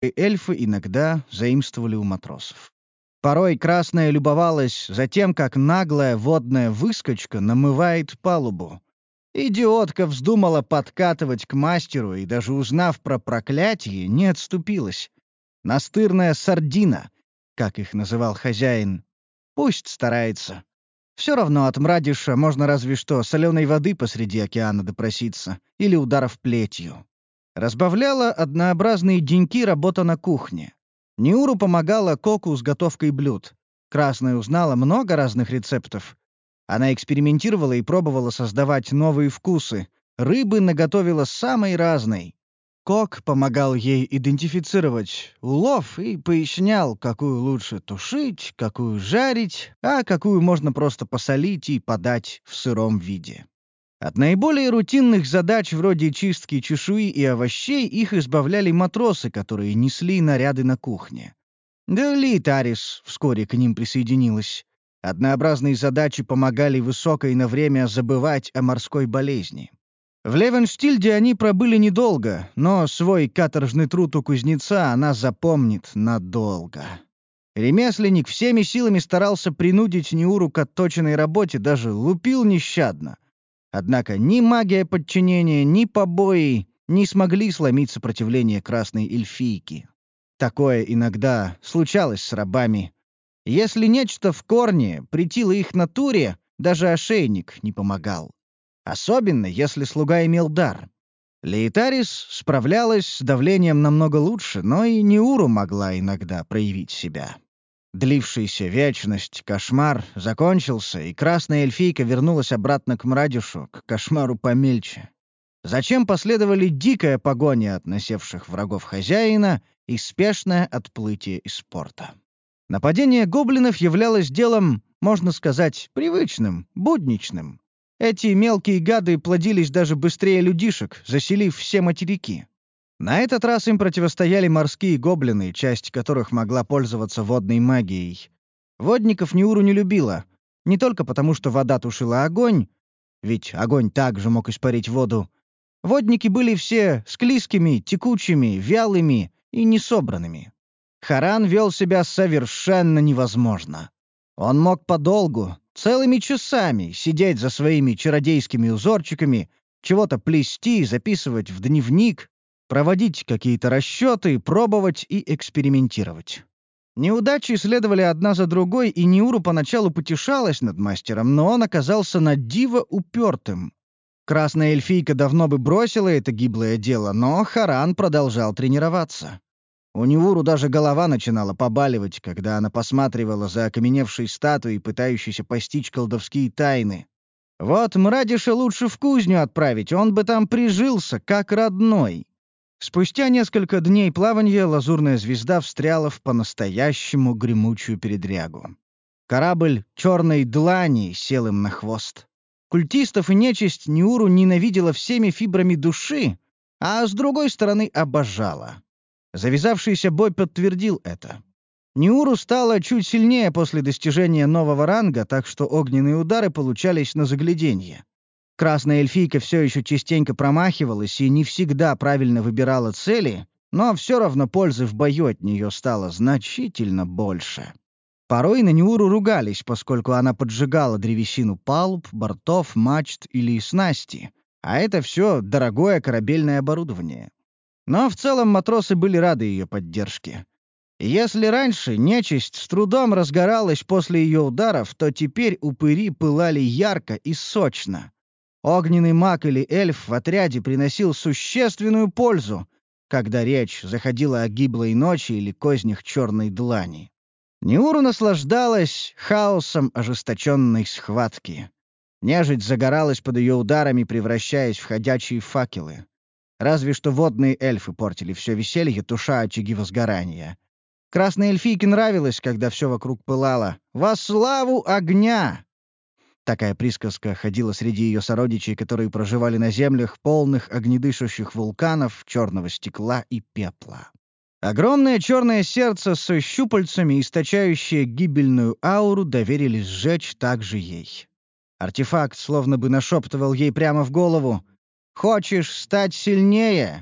и эльфы иногда заимствовали у матросов. Порой Красная любовалась за тем, как наглая водная выскочка намывает палубу. Идиотка вздумала подкатывать к мастеру и, даже узнав про проклятие, не отступилась. Настырная сардина, как их называл хозяин. Пусть старается. Все равно от Мрадиша можно разве что соленой воды посреди океана допроситься или ударов плетью. Разбавляла однообразные деньки работа на кухне. Ниуру помогала Коку с готовкой блюд. Красная узнала много разных рецептов. Она экспериментировала и пробовала создавать новые вкусы. Рыбы наготовила самой разной. Кок помогал ей идентифицировать улов и пояснял, какую лучше тушить, какую жарить, а какую можно просто посолить и подать в сыром виде. От наиболее рутинных задач вроде чистки чешуи и овощей их избавляли матросы, которые несли наряды на кухне. Да Литарис вскоре к ним присоединилась. Однообразные задачи помогали Высокой на время забывать о морской болезни. В Левенштильде они пробыли недолго, но свой каторжный труд у кузнеца она запомнит надолго. Ремесленник всеми силами старался принудить Ниуру к отточенной работе, даже лупил нещадно. Однако ни магия подчинения, ни побои не смогли сломить сопротивление красной эльфийки. Такое иногда случалось с рабами. Если нечто в корне претило их натуре, даже ошейник не помогал. Особенно, если слуга имел дар. Лейтарис справлялась с давлением намного лучше, но и Ниуру могла иногда проявить себя. Длившийся вечность кошмар закончился, и красная эльфийка вернулась обратно к Мрадишу, к кошмару помельче. Зачем последовали дикая погоня от насевших врагов хозяина и спешное отплытие из порта? Нападение гоблинов являлось делом, можно сказать, привычным, будничным. Эти мелкие гады плодились даже быстрее людишек, заселив все материки. На этот раз им противостояли морские гоблины, часть которых могла пользоваться водной магией. Водников Ниуру не любила, не только потому, что вода тушила огонь, ведь огонь также мог испарить воду. Водники были все склизкими, текучими, вялыми и несобранными. Харан вел себя совершенно невозможно. Он мог подолгу, целыми часами, сидеть за своими чародейскими узорчиками, чего-то плести, записывать в дневник, проводить какие-то расчеты, пробовать и экспериментировать. Неудачи следовали одна за другой, и Ниуру поначалу потешалась над мастером, но он оказался на диво упертым. Красная эльфийка давно бы бросила это гиблое дело, но Харан продолжал тренироваться. У Ниуру даже голова начинала побаливать, когда она посматривала за окаменевшей статуей, пытающейся постичь колдовские тайны. Вот Мрадиша лучше в кузню отправить, он бы там прижился, как родной. Спустя несколько дней плавания лазурная звезда встряла в по-настоящему гремучую передрягу. Корабль черной длани сел им на хвост. Культистов и нечисть Ниуру ненавидела всеми фибрами души, а с другой стороны обожала. Завязавшийся бой подтвердил это. Ниуру стала чуть сильнее после достижения нового ранга, так что огненные удары получались на загляденье. Красная эльфийка все еще частенько промахивалась и не всегда правильно выбирала цели, но все равно пользы в бою от нее стало значительно больше. Порой на Ниуру ругались, поскольку она поджигала древесину палуб, бортов, мачт или снасти, а это все дорогое корабельное оборудование. Но в целом матросы были рады ее поддержке. Если раньше нечисть с трудом разгоралась после ее ударов, то теперь упыри пылали ярко и сочно. Огненный маг или эльф в отряде приносил существенную пользу, когда речь заходила о гиблой ночи или кознях черной длани. Ниуру наслаждалась хаосом ожесточенной схватки. Нежить загоралась под ее ударами, превращаясь в ходячие факелы. Разве что водные эльфы портили все веселье, туша очаги возгорания. Красной эльфийке нравилось, когда все вокруг пылало. «Во славу огня!» Такая присказка ходила среди ее сородичей, которые проживали на землях, полных огнедышащих вулканов, черного стекла и пепла. Огромное черное сердце со щупальцами, источающее гибельную ауру, доверили сжечь также ей. Артефакт словно бы нашептывал ей прямо в голову: «Хочешь стать сильнее?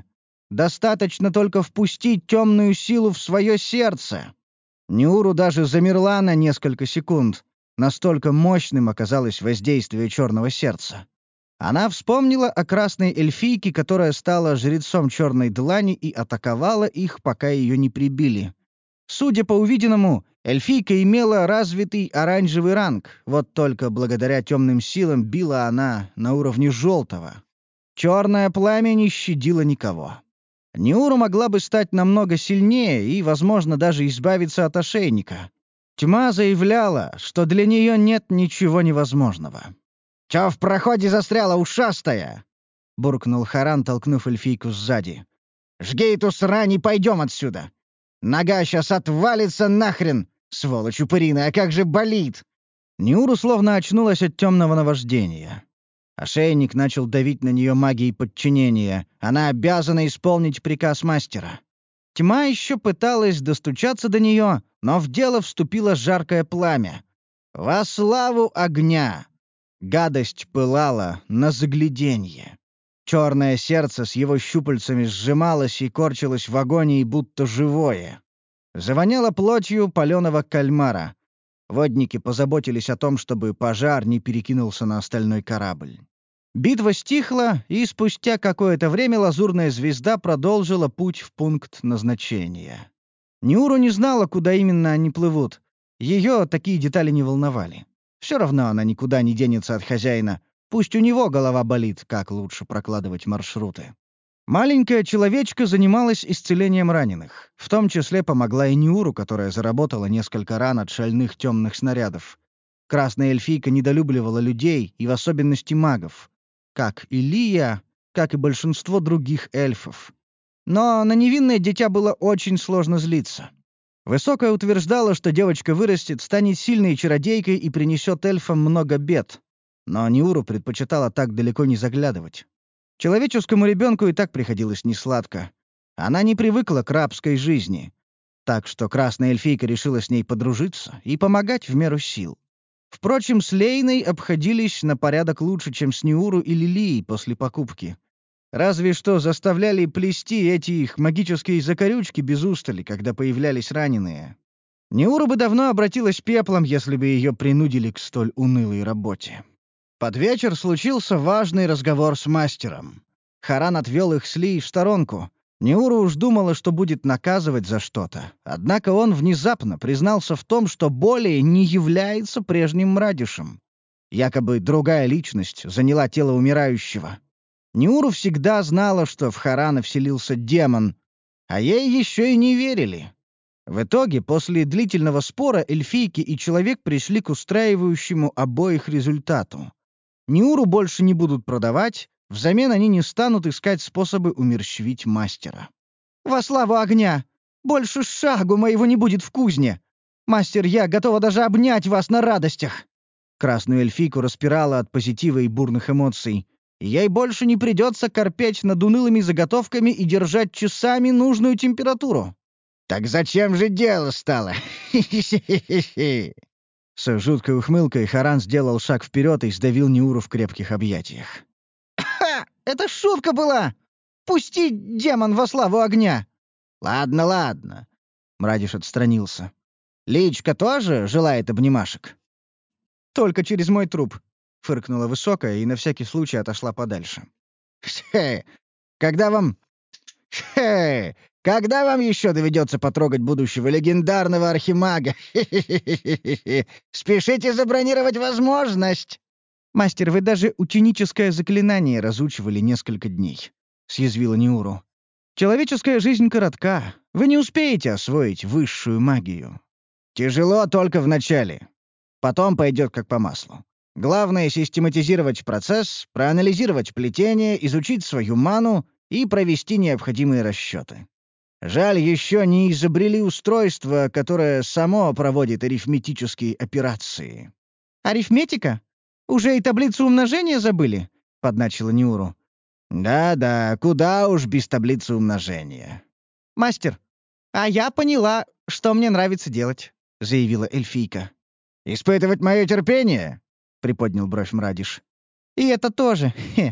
Достаточно только впустить темную силу в свое сердце. Ниуру даже замерла на несколько секунд. Настолько мощным оказалось воздействие черного сердца. Она вспомнила о красной эльфийке, которая стала жрецом черной длани и атаковала их, пока ее не прибили. Судя по увиденному, эльфийка имела развитый оранжевый ранг, вот только благодаря темным силам била она на уровне желтого. Черное пламя не щадило никого. Ниуру могла бы стать намного сильнее и, возможно, даже избавиться от ошейника. Тьма заявляла, что для нее нет ничего невозможного. «Чё в проходе застряла, ушастая?» — буркнул Харан, толкнув эльфийку сзади. «Жги эту срань и пойдем отсюда! Нога сейчас отвалится нахрен! Сволочь упыриная, как же болит!» Ниуру словно очнулась от темного наваждения. Ошейник начал давить на нее магией подчинения. Она обязана исполнить приказ мастера. Тьма еще пыталась достучаться до нее, но в дело вступило жаркое пламя. Во славу огня! Гадость пылала на загляденье. Черное сердце с его щупальцами сжималось и корчилось в агонии, будто живое. Завоняло плотью паленого кальмара. Водники позаботились о том, чтобы пожар не перекинулся на остальной корабль. Битва стихла, и спустя какое-то время лазурная звезда продолжила путь в пункт назначения. Ниуру не знала, куда именно они плывут. Ее такие детали не волновали. Все равно она никуда не денется от хозяина. Пусть у него голова болит, как лучше прокладывать маршруты. Маленькая человечка занималась исцелением раненых. В том числе помогла и Ниуру, которая заработала несколько ран от шальных темных снарядов. Красная эльфийка недолюбливала людей, и в особенности магов. Как и Лия, как и большинство других эльфов. Но на невинное дитя было очень сложно злиться. Высокая утверждала, что девочка вырастет, станет сильной чародейкой и принесет эльфам много бед. Но Ниуру предпочитала так далеко не заглядывать. Человеческому ребенку и так приходилось несладко. Она не привыкла к рабской жизни. Так что красная эльфийка решила с ней подружиться и помогать в меру сил. Впрочем, с Лейной обходились на порядок лучше, чем с Ниуру или Лией после покупки. Разве что заставляли плести эти их магические закорючки без устали, когда появлялись раненые. Ниуру бы давно обратилась пеплом, если бы ее принудили к столь унылой работе. Под вечер случился важный разговор с мастером. Харан отвел их с Лией в сторонку. Ниуру уж думала, что будет наказывать за что-то. Однако он внезапно признался в том, что более не является прежним Мрадишем. Якобы другая личность заняла тело умирающего. Ниуру всегда знала, что в Харана вселился демон, а ей еще и не верили. В итоге, после длительного спора, эльфийки и человек пришли к устраивающему обоих результату. Ниуру больше не будут продавать, взамен они не станут искать способы умерщвить мастера. «Во славу огня! Больше шагу моего не будет в кузне! Мастер, я готова даже обнять вас на радостях!» Красную эльфийку распирала от позитива и бурных эмоций. Ей больше не придется корпеть над унылыми заготовками и держать часами нужную температуру. «Так зачем же дело стало? Хи-хи-хи-хи-хи!» С жуткой ухмылкой Харан сделал шаг вперед и сдавил Ниуру в крепких объятиях. «Ха! Это шутка была! Пусти, демон, во славу огня!» «Ладно, ладно». Мрадиш отстранился. «Личка тоже желает обнимашек?» «Только через мой труп», — фыркнула высокая и на всякий случай отошла подальше. «Хе! Когда вам... Хе! Когда вам еще доведется потрогать будущего легендарного архимага? Хе-хе-хе-хе-хе! Спешите забронировать возможность!» «Мастер, вы даже ученическое заклинание разучивали несколько дней», — съязвила Ниуру. «Человеческая жизнь коротка. Вы не успеете освоить высшую магию». «Тяжело только в начале. Потом пойдет как по маслу. Главное — систематизировать процесс, проанализировать плетение, изучить свою ману и провести необходимые расчеты. Жаль, еще не изобрели устройство, которое само проводит арифметические операции». «Арифметика? Уже и таблицу умножения забыли?» — подначила Ниуру. «Да-да, куда уж без таблицы умножения». «Мастер, а я поняла, что мне нравится делать», — заявила эльфийка. «Испытывать мое терпение?» — приподнял бровь Мрадиш. «И это тоже. Хе.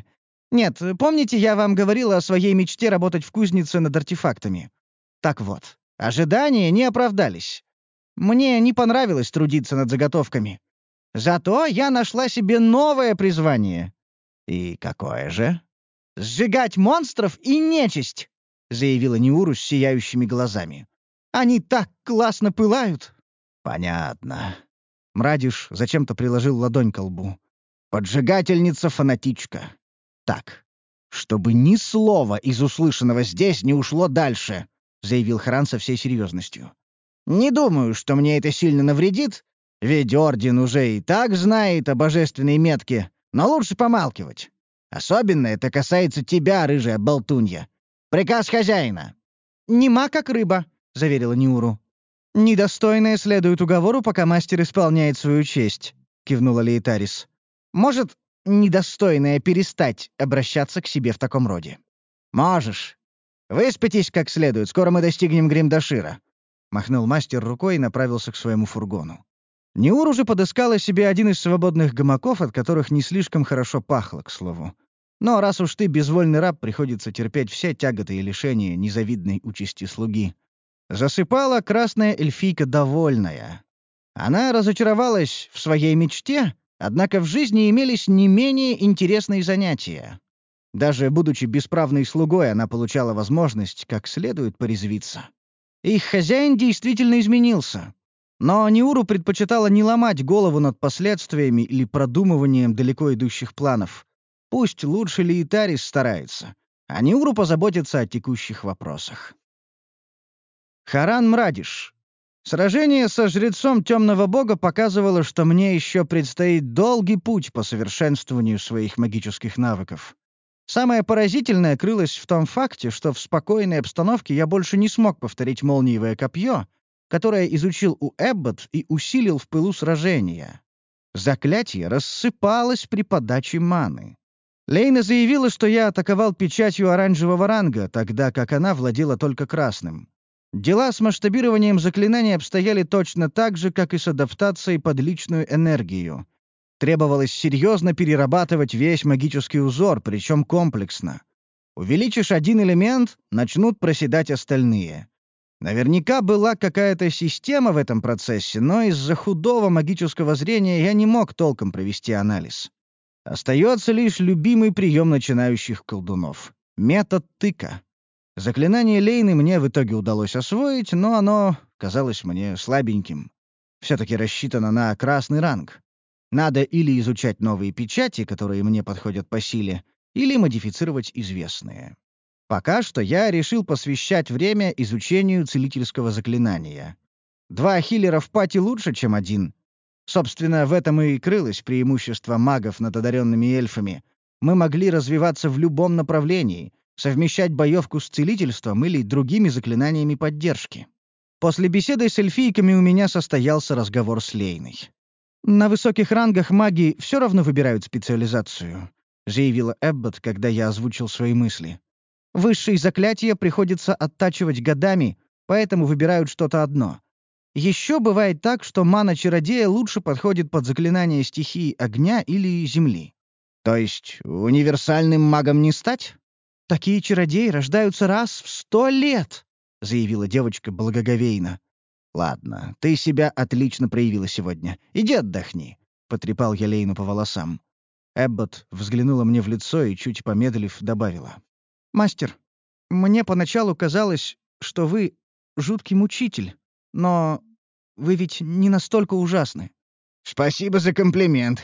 Нет, помните, я вам говорила о своей мечте работать в кузнице над артефактами? Так вот, ожидания не оправдались. Мне не понравилось трудиться над заготовками. Зато я нашла себе новое призвание. И какое же? «Сжигать монстров и нечисть!» — заявила Неуру с сияющими глазами. «Они так классно пылают!» «Понятно». Мрадиш зачем-то приложил ладонь к лбу. «Поджигательница-фанатичка. Так, чтобы ни слова из услышанного здесь не ушло дальше», — заявил Харан со всей серьезностью. «Не думаю, что мне это сильно навредит, ведь Орден уже и так знает о божественной метке, но лучше помалкивать. Особенно это касается тебя, рыжая болтунья. Приказ хозяина». «Нема как рыба», — заверила Ниуру. «Недостойная следует уговору, пока мастер исполняет свою честь», — кивнула Лейтарис. «Может, недостойная перестать обращаться к себе в таком роде?» «Можешь. Выспитесь как следует, скоро мы достигнем Гримдашира», — махнул мастер рукой и направился к своему фургону. Неур уже подыскала себе один из свободных гамаков, от которых не слишком хорошо пахло, к слову. Но раз уж ты безвольный раб, приходится терпеть все тяготы и лишения незавидной участи слуги. Засыпала красная эльфийка довольная. Она разочаровалась в своей мечте, однако в жизни имелись не менее интересные занятия. Даже будучи бесправной слугой, она получала возможность как следует порезвиться. Их хозяин действительно изменился. Но Ниуру предпочитала не ломать голову над последствиями или продумыванием далеко идущих планов. Пусть лучше Лейтарис старается, а Ниуру позаботится о текущих вопросах. Харан Мрадиш. Сражение со жрецом темного бога показывало, что мне еще предстоит долгий путь по совершенствованию своих магических навыков. Самое поразительное крылось в том факте, что в спокойной обстановке я больше не смог повторить молниевое копье, которое изучил у Эббот и усилил в пылу сражения. Заклятие рассыпалось при подаче маны. Лейна заявила, что я атаковал печатью оранжевого ранга, тогда как она владела только красным. Дела с масштабированием заклинаний обстояли точно так же, как и с адаптацией под личную энергию. Требовалось серьезно перерабатывать весь магический узор, причем комплексно. Увеличишь один элемент — начнут проседать остальные. Наверняка была какая-то система в этом процессе, но из-за худого магического зрения я не мог толком провести анализ. Остается лишь любимый прием начинающих колдунов — метод тыка. Заклинание Лейны мне в итоге удалось освоить, но оно казалось мне слабеньким. Все-таки рассчитано на красный ранг. Надо или изучать новые печати, которые мне подходят по силе, или модифицировать известные. Пока что я решил посвящать время изучению целительского заклинания. 2 хиллера в пати лучше, чем один. Собственно, в этом и крылось преимущество магов над одаренными эльфами. Мы могли развиваться в любом направлении, совмещать боевку с целительством или другими заклинаниями поддержки. После беседы с эльфийками у меня состоялся разговор с Лейной. «На высоких рангах маги все равно выбирают специализацию», — заявила Эббот, когда я озвучил свои мысли. «Высшие заклятия приходится оттачивать годами, поэтому выбирают что-то одно. Еще бывает так, что мана чародея лучше подходит под заклинание стихии огня или земли. То есть универсальным магом не стать? Такие чародеи рождаются раз в 100 лет», — заявила девочка благоговейно. «Ладно, ты себя отлично проявила сегодня. Иди отдохни», — потрепал я Лейну по волосам. Эббот взглянула мне в лицо и, чуть помедлив, добавила. «Мастер, мне поначалу казалось, что вы жуткий мучитель, но вы ведь не настолько ужасны». «Спасибо за комплимент.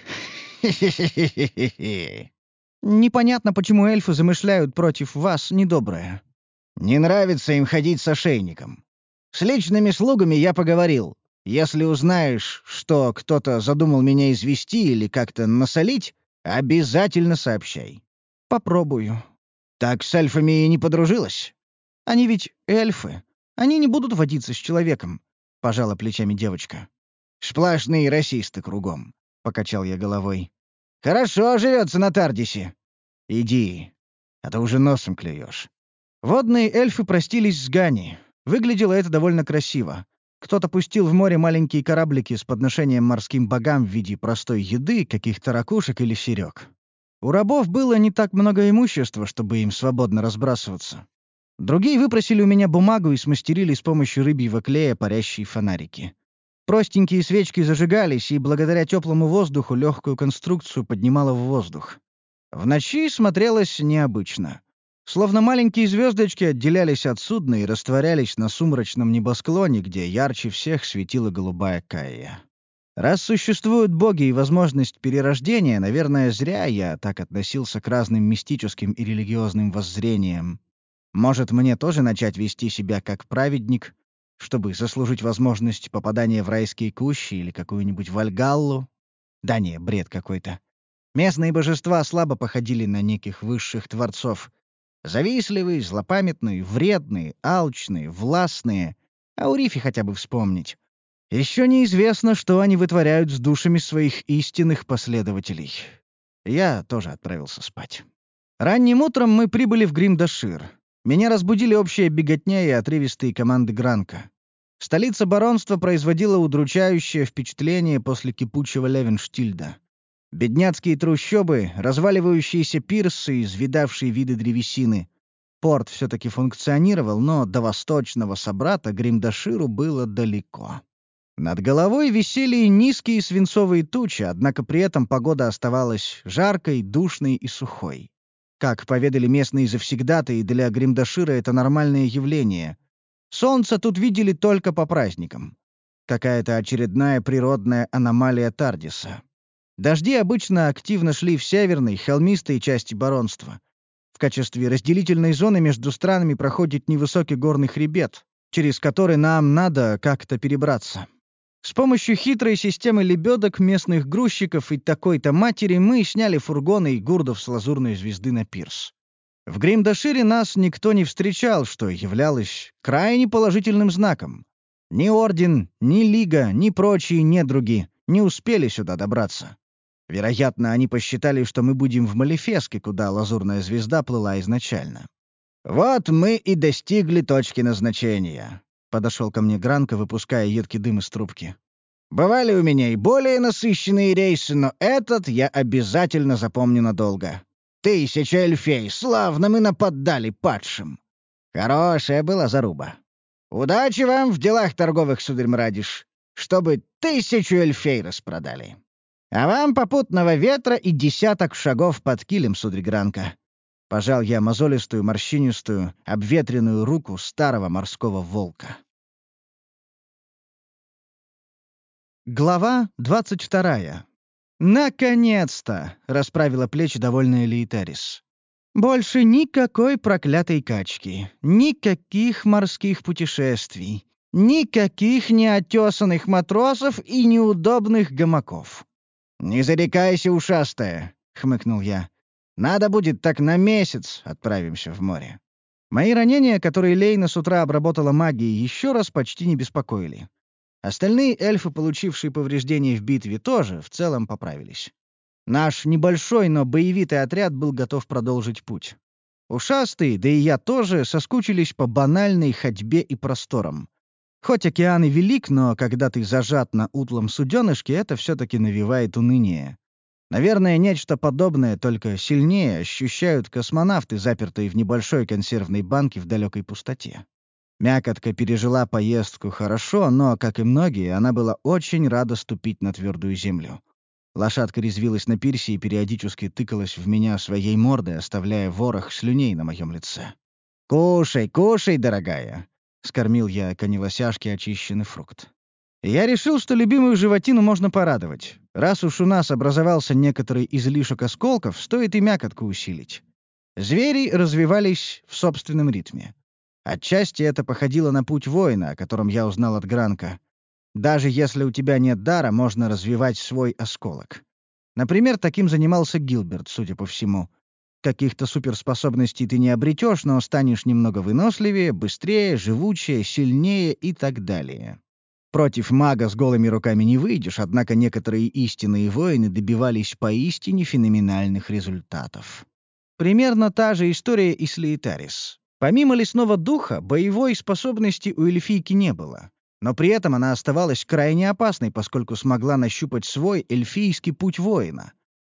Непонятно, почему эльфы замышляют против вас недоброе. Не нравится им ходить с ошейником. С личными слугами я поговорил. Если узнаешь, что кто-то задумал меня извести или как-то насолить, обязательно сообщай». «Попробую». «Так с эльфами и не подружилась?» «Они ведь эльфы. Они не будут водиться с человеком», — пожала плечами девочка. «Сплошные расисты кругом», — покачал я головой. «Хорошо живется на Тардисе. Иди, а то уже носом клюешь». Водные эльфы простились с Гани. Выглядело это довольно красиво. Кто-то пустил в море маленькие кораблики с подношением морским богам в виде простой еды, каких-то ракушек или серёг. У рабов было не так много имущества, чтобы им свободно разбрасываться. Другие выпросили у меня бумагу и смастерили с помощью рыбьего клея парящие фонарики. Простенькие свечки зажигались, и благодаря теплому воздуху легкую конструкцию поднимало в воздух. В ночи смотрелось необычно. Словно маленькие звездочки отделялись от судна и растворялись на сумрачном небосклоне, где ярче всех светила голубая Кайя. Раз существуют боги и возможность перерождения, наверное, зря я так относился к разным мистическим и религиозным воззрениям. Может, мне тоже начать вести себя как праведник, чтобы заслужить возможность попадания в райские кущи или какую-нибудь Вальгаллу? Да не, бред какой-то. Местные божества слабо походили на неких высших творцов. Завистливые, злопамятные, вредные, алчные, властные. А у Рифи хотя бы вспомнить. Еще неизвестно, что они вытворяют с душами своих истинных последователей. Я тоже отправился спать. Ранним утром мы прибыли в Гримдашир. Меня разбудили общая беготня и отрывистые команды Гранка. Столица баронства производила удручающее впечатление после кипучего Левенштильда. Бедняцкие трущобы, разваливающиеся пирсы, извидавшие виды древесины. Порт все-таки функционировал, но до восточного собрата Гримдаширу было далеко. Над головой висели низкие свинцовые тучи, однако при этом погода оставалась жаркой, душной и сухой. Как поведали местные завсегдатаи, для Гримдашира это нормальное явление. Солнце тут видели только по праздникам. Какая-то очередная природная аномалия Тардиса. Дожди обычно активно шли в северной, холмистой части баронства. В качестве разделительной зоны между странами проходит невысокий горный хребет, через который нам надо как-то перебраться. С помощью хитрой системы лебедок местных грузчиков и такой-то матери мы сняли фургоны и гурдов с лазурной звезды на пирс. В Гримдашире нас никто не встречал, что являлось крайне положительным знаком. Ни Орден, ни Лига, ни прочие недруги не успели сюда добраться. Вероятно, они посчитали, что мы будем в Малефеске, куда лазурная звезда плыла изначально. «Вот мы и достигли точки назначения», — подошел ко мне Гранко, выпуская едкий дым из трубки. «Бывали у меня и более насыщенные рейсы, но этот я обязательно запомню надолго. 1000 эльфей, славно мы нападали падшим. Хорошая была заруба. Удачи вам в делах торговых, сударь Мрадиш, чтобы 1000 эльфей распродали. А вам попутного ветра и 10 шагов под килем, сударь Гранко». Пожал я мозолистую, морщинистую, обветренную руку старого морского волка. Глава 22. «Наконец-то!» — расправила плечи довольная Лейтарис. «Больше никакой проклятой качки, никаких морских путешествий, никаких неотесанных матросов и неудобных гамаков». «Не зарекайся, ушастая!» — хмыкнул я. «Надо будет, так на месяц отправимся в море». Мои ранения, которые Лейна с утра обработала магией, еще раз почти не беспокоили. Остальные эльфы, получившие повреждения в битве, тоже в целом поправились. Наш небольшой, но боевитый отряд был готов продолжить путь. Ушастые, да и я тоже, соскучились по банальной ходьбе и просторам. Хоть океан и велик, но когда ты зажат на утлом суденышке, это все-таки навевает уныние. Наверное, нечто подобное, только сильнее, ощущают космонавты, запертые в небольшой консервной банке в далекой пустоте. Мякотка пережила поездку хорошо, но, как и многие, она была очень рада ступить на твердую землю. Лошадка резвилась на пирсе и периодически тыкалась в меня своей мордой, оставляя ворох слюней на моем лице. «Кушай, кушай, дорогая!» — скормил я конелосяшке очищенный фрукт. Я решил, что любимую животину можно порадовать. Раз уж у нас образовался некоторый излишек осколков, стоит и мякотку усилить. Звери развивались в собственном ритме. Отчасти это походило на путь воина, о котором я узнал от Гранка. Даже если у тебя нет дара, можно развивать свой осколок. Например, таким занимался Гилберт, судя по всему. Каких-то суперспособностей ты не обретешь, но станешь немного выносливее, быстрее, живучее, сильнее и так далее. Против мага с голыми руками не выйдешь, однако некоторые истинные воины добивались поистине феноменальных результатов. Примерно та же история и с Лейтарис. Помимо лесного духа, боевой способности у эльфийки не было. Но при этом она оставалась крайне опасной, поскольку смогла нащупать свой эльфийский путь воина.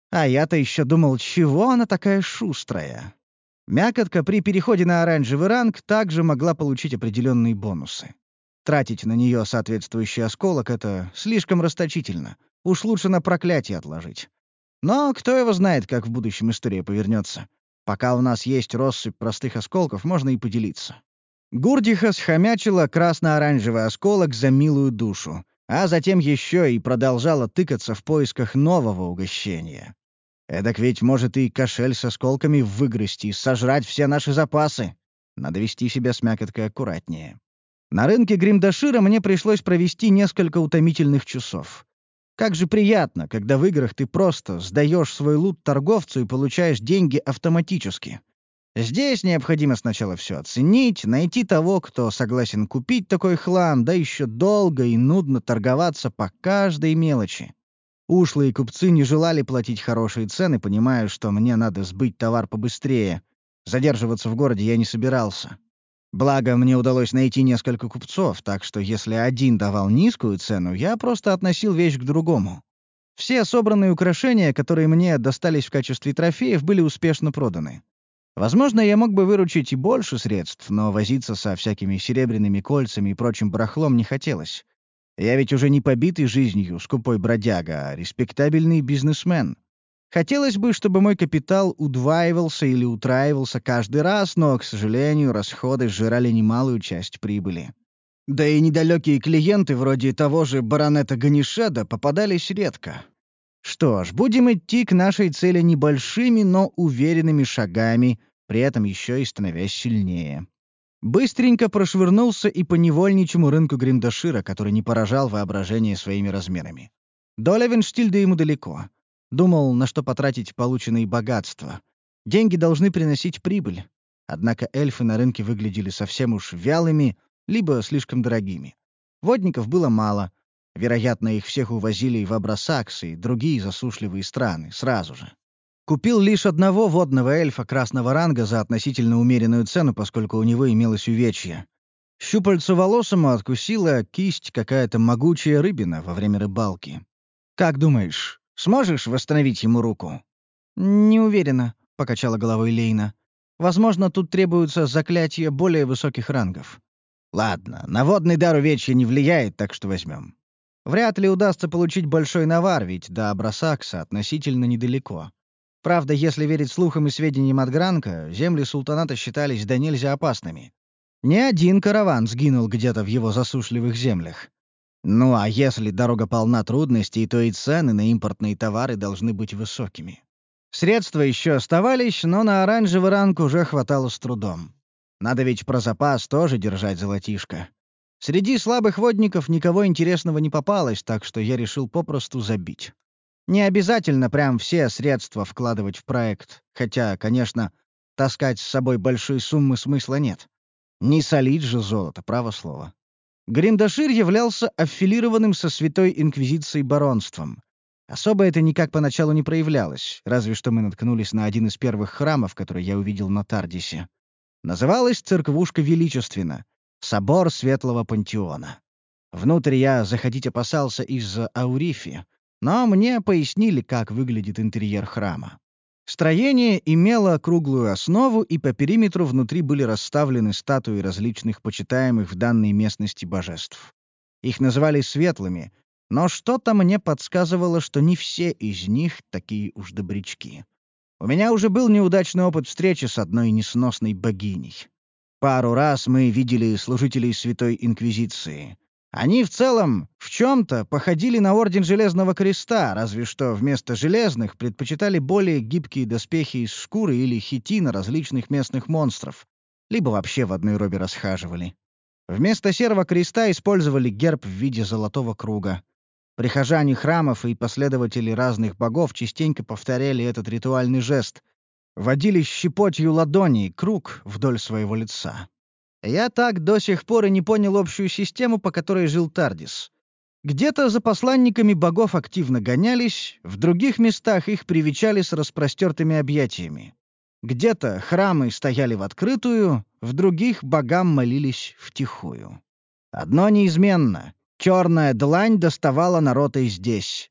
А я-то еще думал, чего она такая шустрая. Мякотка при переходе на оранжевый ранг также могла получить определенные бонусы. Тратить на нее соответствующий осколок — это слишком расточительно. Уж лучше на проклятие отложить. Но кто его знает, как в будущем история повернется. Пока у нас есть россыпь простых осколков, можно и поделиться. Гурдиха схомячила красно-оранжевый осколок за милую душу, а затем еще и продолжала тыкаться в поисках нового угощения. Эдак ведь может и кошель с осколками выгрызти и сожрать все наши запасы. Надо вести себя с мякоткой аккуратнее. На рынке Гримдашира мне пришлось провести несколько утомительных часов. Как же приятно, когда в играх ты просто сдаешь свой лут торговцу и получаешь деньги автоматически. Здесь необходимо сначала все оценить, найти того, кто согласен купить такой хлам, да еще долго и нудно торговаться по каждой мелочи. Ушлые купцы не желали платить хорошие цены, понимая, что мне надо сбыть товар побыстрее. Задерживаться в городе я не собирался. Благо, мне удалось найти несколько купцов, так что если один давал низкую цену, я просто относил вещь к другому. Все собранные украшения, которые мне достались в качестве трофеев, были успешно проданы. Возможно, я мог бы выручить и больше средств, но возиться со всякими серебряными кольцами и прочим барахлом не хотелось. Я ведь уже не побитый жизнью скупой бродяга, а респектабельный бизнесмен. Хотелось бы, чтобы мой капитал удваивался или утраивался каждый раз, но, к сожалению, расходы сжирали немалую часть прибыли. Да и недалекие клиенты, вроде того же баронета Ганишеда, попадались редко. Что ж, будем идти к нашей цели небольшими, но уверенными шагами, при этом еще и становясь сильнее. Быстренько прошвырнулся и по невольничьему рынку Гримдашира, который не поражал воображение своими размерами. До Левенштильда ему далеко. Думал, на что потратить полученные богатства. Деньги должны приносить прибыль. Однако эльфы на рынке выглядели совсем уж вялыми, либо слишком дорогими. Водников было мало. Вероятно, их всех увозили в Абрасаксы и другие засушливые страны сразу же. Купил лишь одного водного эльфа красного ранга за относительно умеренную цену, поскольку у него имелось увечье. Щупальцу волосому откусила кисть какая-то могучая рыбина во время рыбалки. «Как думаешь, сможешь восстановить ему руку?» «Не уверена», — покачала головой Лейна. «Возможно, тут требуются заклятия более высоких рангов». «Ладно, на водный дар увечья не влияет, так что возьмем. Вряд ли удастся получить большой навар, ведь до Абрасакса относительно недалеко. Правда, если верить слухам и сведениям от Гранка, земли султаната считались да нельзя опасными. Ни один караван сгинул где-то в его засушливых землях. Ну а если дорога полна трудностей, то и цены на импортные товары должны быть высокими. Средства еще оставались, но на оранжевый ранг уже хватало с трудом. Надо ведь про запас тоже держать золотишко. Среди слабых водников никого интересного не попалось, так что я решил попросту забить. Не обязательно прям все средства вкладывать в проект, хотя, конечно, таскать с собой большие суммы смысла нет. Не солить же золото, право слово. Гриндашир являлся аффилированным со Святой Инквизицией баронством. Особо это никак поначалу не проявлялось, разве что мы наткнулись на один из первых храмов, который я увидел на Тардисе. Называлась церквушка величественно — Собор Светлого Пантеона. Внутрь я заходить опасался из-за аурифи, но мне пояснили, как выглядит интерьер храма. Строение имело круглую основу, и по периметру внутри были расставлены статуи различных почитаемых в данной местности божеств. Их называли светлыми, но что-то мне подсказывало, что не все из них такие уж добрячки. У меня уже был неудачный опыт встречи с одной несносной богиней. Пару раз мы видели служителей Святой Инквизиции. Они в целом в чем-то походили на Орден Железного Креста, разве что вместо железных предпочитали более гибкие доспехи из шкуры или хитина различных местных монстров, либо вообще в одной робе расхаживали. Вместо серого креста использовали герб в виде золотого круга. Прихожане храмов и последователи разных богов частенько повторяли этот ритуальный жест, водили щепотью ладоней круг вдоль своего лица. Я так до сих пор и не понял общую систему, по которой жил Тардис. Где-то за посланниками богов активно гонялись, в других местах их привечали с распростертыми объятиями. Где-то храмы стояли в открытую, в других богам молились втихую. Одно неизменно — черная длань доставала народ и здесь.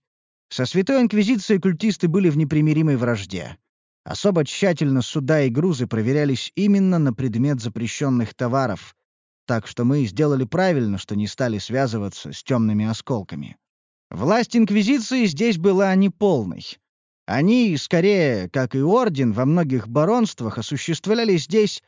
Со Святой Инквизицией культисты были в непримиримой вражде. Особо тщательно суда и грузы проверялись именно на предмет запрещенных товаров, так что мы сделали правильно, что не стали связываться с темными осколками. Власть Инквизиции здесь была неполной. Они, скорее, как и Орден, во многих баронствах осуществляли здесь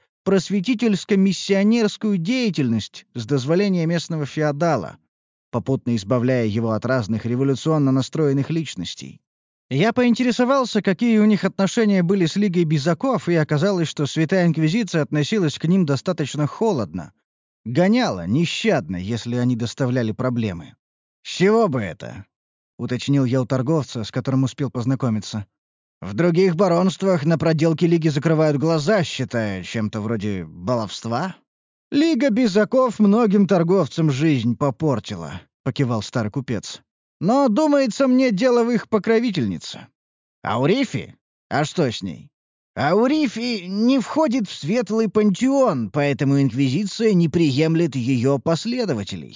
просветительско-миссионерскую деятельность с дозволения местного феодала, попутно избавляя его от разных революционно настроенных личностей. Я поинтересовался, какие у них отношения были с Лигой Безаков, и оказалось, что Святая Инквизиция относилась к ним достаточно холодно. Гоняла нещадно, если они доставляли проблемы. «С чего бы это?» — уточнил я у торговца, с которым успел познакомиться. «В других баронствах на проделки Лиги закрывают глаза, считая чем-то вроде баловства». «Лига Безаков многим торговцам жизнь попортила», — покивал старый купец. «Но, думается мне, дело в их покровительнице». «Аурифи? А что с ней?» «Аурифи не входит в светлый пантеон, поэтому Инквизиция не приемлет ее последователей».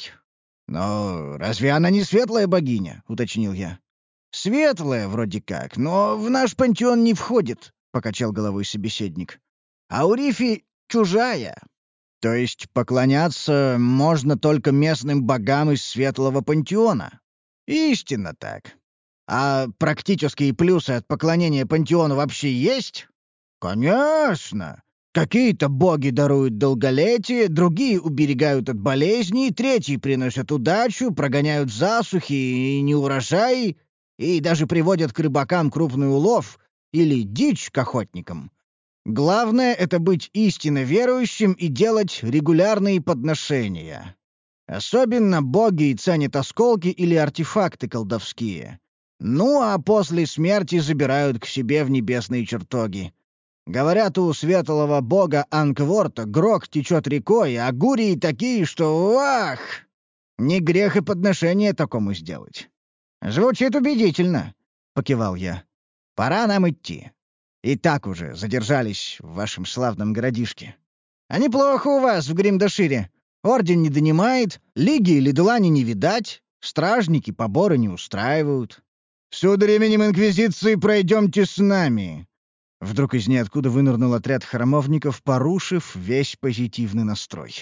«Но разве она не светлая богиня?» — уточнил я. «Светлая вроде как, но в наш пантеон не входит», — покачал головой собеседник. «Аурифи чужая». «То есть поклоняться можно только местным богам из светлого пантеона?» «Истинно так. А практические плюсы от поклонения пантеону вообще есть?» «Конечно! Какие-то боги даруют долголетие, другие уберегают от болезней, третьи приносят удачу, прогоняют засухи и неурожаи, и даже приводят к рыбакам крупный улов или дичь к охотникам. Главное — это быть истинно верующим и делать регулярные подношения. Особенно боги ценят осколки или артефакты колдовские. Ну а после смерти забирают к себе в небесные чертоги. Говорят, у светлого бога Анкворта грок течет рекой, а гурии такие, что ах! Не грех и подношение такому сделать. «Звучит убедительно», — покивал я. «Пора нам идти. И так уже задержались в вашем славном городишке. А неплохо у вас в Гримдашире. Орден не донимает, лиги или длани не видать, стражники поборы не устраивают. Сударь, именем Инквизиции пройдемте с нами». Вдруг из ниоткуда вынырнул отряд храмовников, порушив весь позитивный настрой.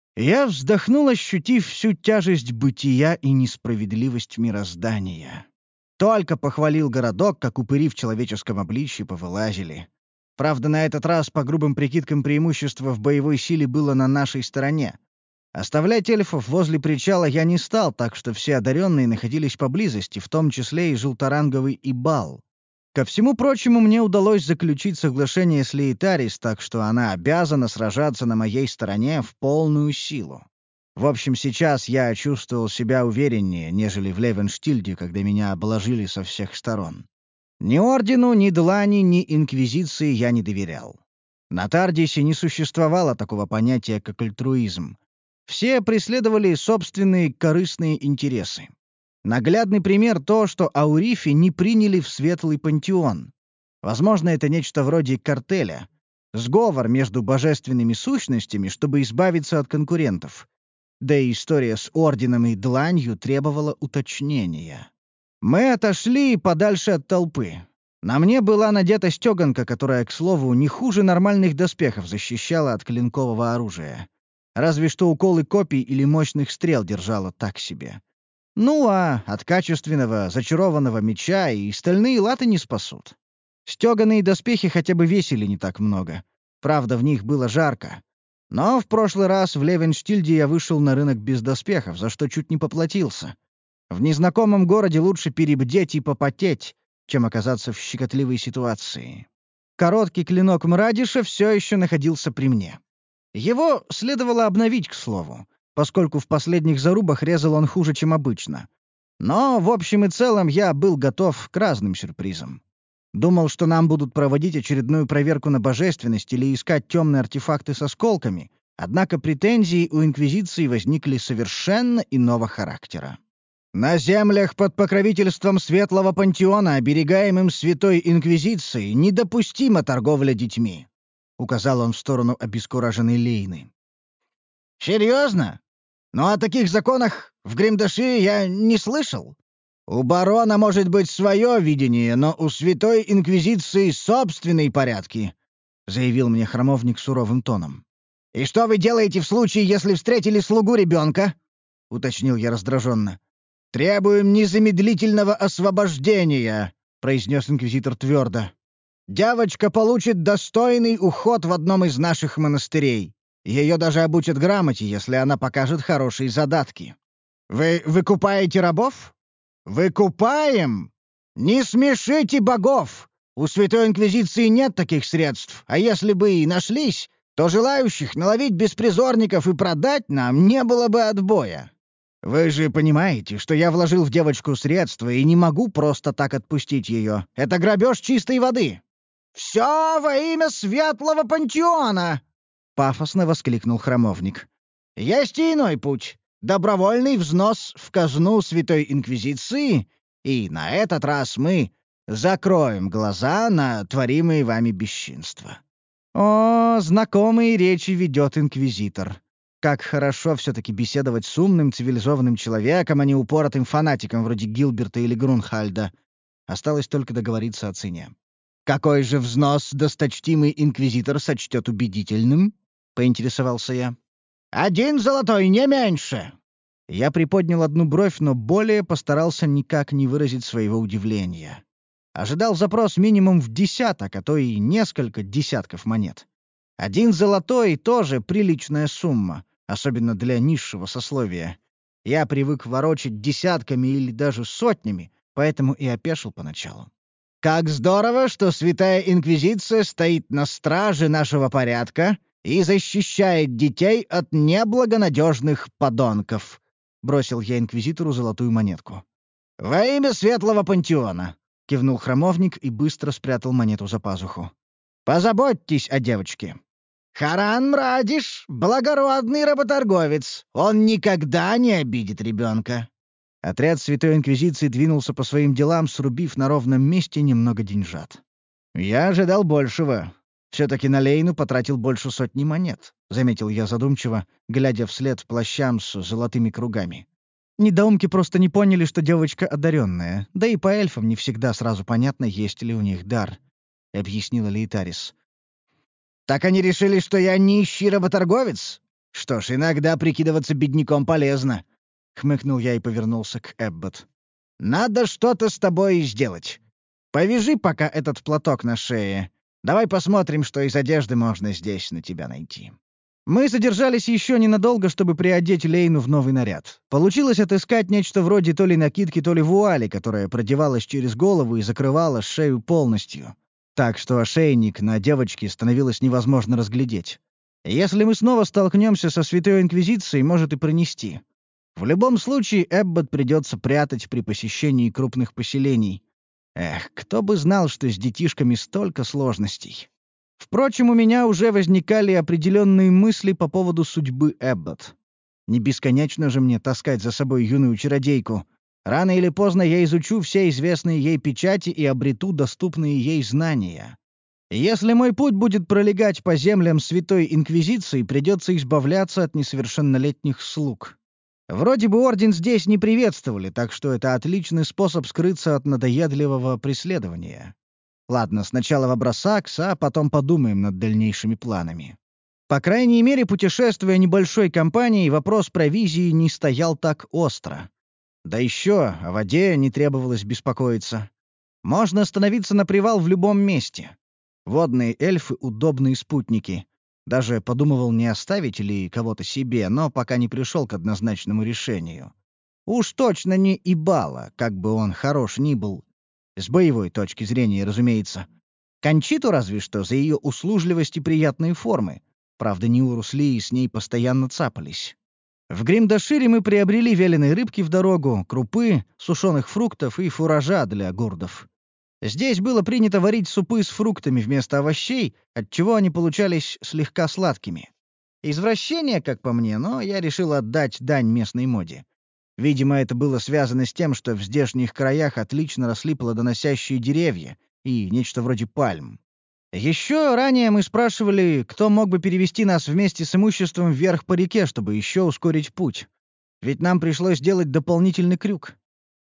Я вздохнул, ощутив всю тяжесть бытия и несправедливость мироздания. Только похвалил городок, как упыри в человеческом обличье повылазили. Правда, на этот раз, по грубым прикидкам, преимущество в боевой силе было на нашей стороне. Оставлять эльфов возле причала я не стал, так что все одаренные находились поблизости, в том числе и желторанговый Ибал. Ко всему прочему, мне удалось заключить соглашение с Лейтарис, так что она обязана сражаться на моей стороне в полную силу. В общем, сейчас я чувствовал себя увереннее, нежели в Левенштильде, когда меня обложили со всех сторон. Ни Ордену, ни Длани, ни Инквизиции я не доверял. На Тардисе не существовало такого понятия, как альтруизм. Все преследовали собственные корыстные интересы. Наглядный пример то, что Аурифи не приняли в Светлый Пантеон. Возможно, это нечто вроде картеля. Сговор между божественными сущностями, чтобы избавиться от конкурентов. Да и история с Орденом и Дланью требовала уточнения. Мы отошли подальше от толпы. На мне была надета стёганка, которая, к слову, не хуже нормальных доспехов защищала от клинкового оружия. Разве что уколы копий или мощных стрел держала так себе. Ну а от качественного зачарованного меча и стальные латы не спасут. Стёганые доспехи хотя бы весили не так много. Правда, в них было жарко. Но в прошлый раз в Левенштильде я вышел на рынок без доспехов, за что чуть не поплатился. В незнакомом городе лучше перебдеть и попотеть, чем оказаться в щекотливой ситуации. Короткий клинок Мрадиша все еще находился при мне. Его следовало обновить, к слову, поскольку в последних зарубах резал он хуже, чем обычно. Но, в общем и целом, я был готов к разным сюрпризам. Думал, что нам будут проводить очередную проверку на божественность или искать темные артефакты с осколками, однако претензии у Инквизиции возникли совершенно иного характера. «На землях под покровительством Светлого Пантеона, оберегаемым Святой Инквизицией, недопустима торговля детьми», — указал он в сторону обескураженной Лейны. «Серьезно? Ну о таких законах в Гримдашире я не слышал. «У барона может быть свое видение, но у Святой Инквизиции собственные порядки», — заявил мне храмовник суровым тоном. «И что вы делаете в случае, если встретили слугу ребенка?» — уточнил я раздраженно. «Требуем незамедлительного освобождения», — произнес инквизитор твердо. «Девочка получит достойный уход в одном из наших монастырей. Ее даже обучат грамоте, если она покажет хорошие задатки». «Вы выкупаете рабов?» «Выкупаем? Не смешите богов! У Святой Инквизиции нет таких средств, а если бы и нашлись, то желающих наловить беспризорников и продать нам не было бы отбоя. Вы же понимаете, что я вложил в девочку средства и не могу просто так отпустить ее. Это грабеж чистой воды». «Все во имя светлого пантеона!» — пафосно воскликнул храмовник. «Есть и иной путь. Добровольный взнос в казну Святой Инквизиции, и на этот раз мы закроем глаза на творимые вами бесчинства». О, знакомые речи ведет инквизитор. Как хорошо все-таки беседовать с умным, цивилизованным человеком, а не упоротым фанатиком вроде Гилберта или Грунхальда. Осталось только договориться о цене. «Какой же взнос досточтимый инквизитор сочтет убедительным?» — поинтересовался я. «1 золотой, не меньше!» Я приподнял одну бровь, но более постарался никак не выразить своего удивления. Ожидал запрос минимум в десяток, а то и несколько десятков монет. 1 золотой — тоже приличная сумма, особенно для низшего сословия. Я привык ворочать десятками или даже сотнями, поэтому и опешил поначалу. «Как здорово, что Святая Инквизиция стоит на страже нашего порядка и защищает детей от неблагонадежных подонков», — бросил я инквизитору золотую монетку. «Во имя Светлого Пантеона», — кивнул храмовник и быстро спрятал монету за пазуху. «Позаботьтесь о девочке». «Харан Мрадиш — благородный работорговец. Он никогда не обидит ребенка». Отряд Святой Инквизиции двинулся по своим делам, срубив на ровном месте немного деньжат. «Я ожидал большего. Все-таки на Лейну потратил больше сотни монет», — заметил я задумчиво, глядя вслед плащам с золотыми кругами. Недоумки просто не поняли, что девочка одаренная, да и по эльфам не всегда сразу понятно, есть ли у них дар, — объяснила Лейтарис. «Так они решили, что я нищий работорговец? Что ж, иногда прикидываться бедняком полезно», — хмыкнул я и повернулся к Эббот. «Надо что-то с тобой сделать. Повяжи пока этот платок на шее. Давай посмотрим, что из одежды можно здесь на тебя найти». Мы задержались еще ненадолго, чтобы приодеть Лейну в новый наряд. Получилось отыскать нечто вроде то ли накидки, то ли вуали, которая продевалась через голову и закрывала шею полностью. Так что ошейник на девочке становилось невозможно разглядеть. Если мы снова столкнемся со Святой Инквизицией, может и пронести. В любом случае, Эббот придется прятать при посещении крупных поселений. Эх, кто бы знал, что с детишками столько сложностей. Впрочем, у меня уже возникали определенные мысли по поводу судьбы Эббот. Не бесконечно же мне таскать за собой юную чародейку. Рано или поздно я изучу все известные ей печати и обрету доступные ей знания. Если мой путь будет пролегать по землям Святой Инквизиции, придется избавляться от несовершеннолетних слуг. Вроде бы орден здесь не приветствовали, так что это отличный способ скрыться от надоедливого преследования. Ладно, сначала в Абрасакс, а потом подумаем над дальнейшими планами. По крайней мере, путешествуя небольшой компанией, вопрос провизии не стоял так остро. Да еще о воде не требовалось беспокоиться. Можно остановиться на привал в любом месте. Водные эльфы — удобные спутники. Даже подумывал, не оставить ли кого-то себе, но пока не пришел к однозначному решению. Уж точно не Ибала, как бы он хорош ни был. С боевой точки зрения, разумеется. Кончиту разве что за ее услужливость и приятные формы. Правда, Ниурус Лии с ней постоянно цапались. В Гримдашире мы приобрели вяленые рыбки в дорогу, крупы, сушеных фруктов и фуража для гурдов. Здесь было принято варить супы с фруктами вместо овощей, отчего они получались слегка сладкими. Извращение, как по мне, но я решил отдать дань местной моде. Видимо, это было связано с тем, что в здешних краях отлично росли плодоносящие деревья и нечто вроде пальм. Еще ранее мы спрашивали, кто мог бы перевести нас вместе с имуществом вверх по реке, чтобы еще ускорить путь. Ведь нам пришлось делать дополнительный крюк.